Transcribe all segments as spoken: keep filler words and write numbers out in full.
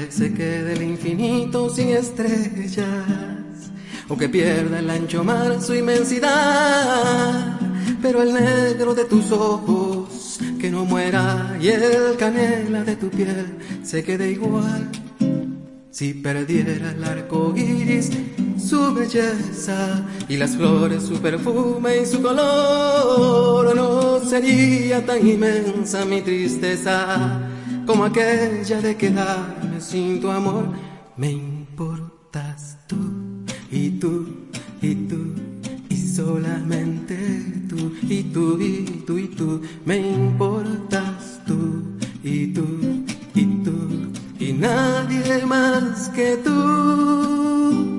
Que se quede el infinito sin estrellas, o que pierda el ancho mar su inmensidad, pero el negro de tus ojos que no muera y el canela de tu piel se quede igual. Si perdiera el arco iris su belleza y las flores su perfume y su color, no sería tan inmensa mi tristeza como aquella de quedarme sin tu amor. Me importas tú y tú y tú y solamente tú y tú y tú y tú. Me importas tú y tú y tú y nadie más que tú.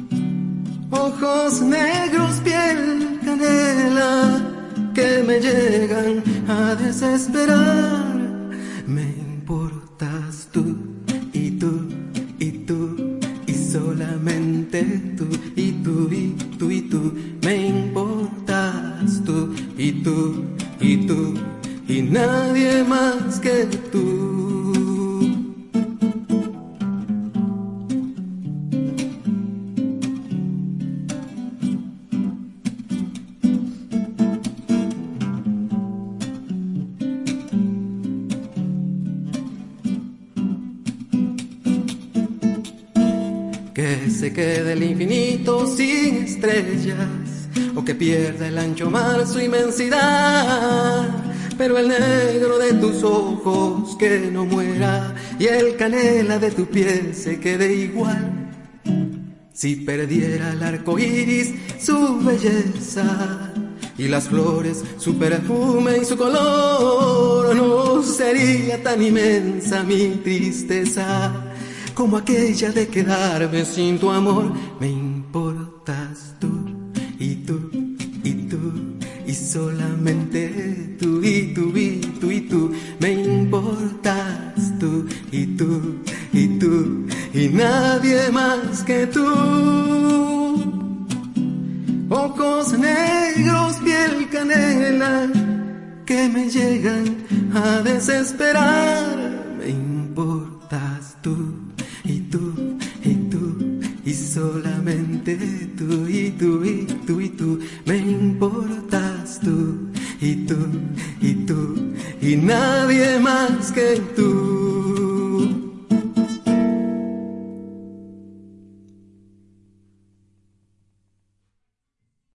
Ojos negros, piel canela, que me llegan a desesperar. Me importas tú y tú y tú y solamente tú y tú y tú y tú. Me importas tú y tú y tú y nadie más que tú. Que se quede el infinito sin estrellas, o que pierda el ancho mar su inmensidad, pero el negro de tus ojos que no muera y el canela de tu piel se quede igual. Si perdiera el arco iris su belleza y las flores su perfume y su color, no sería tan inmensa mi tristeza como aquella de quedarme sin tu amor. Me importas tú y tú y tú y solamente tú y tú y tú y tú. Me importas tú y tú y tú y nadie más que tú. Ojos negros, piel canela, que me llegan a desesperar. Me importas tú y tú, y tú, y solamente tú, y tú, y tú, y tú. Me importas tú, y tú, y tú, y nadie más que tú.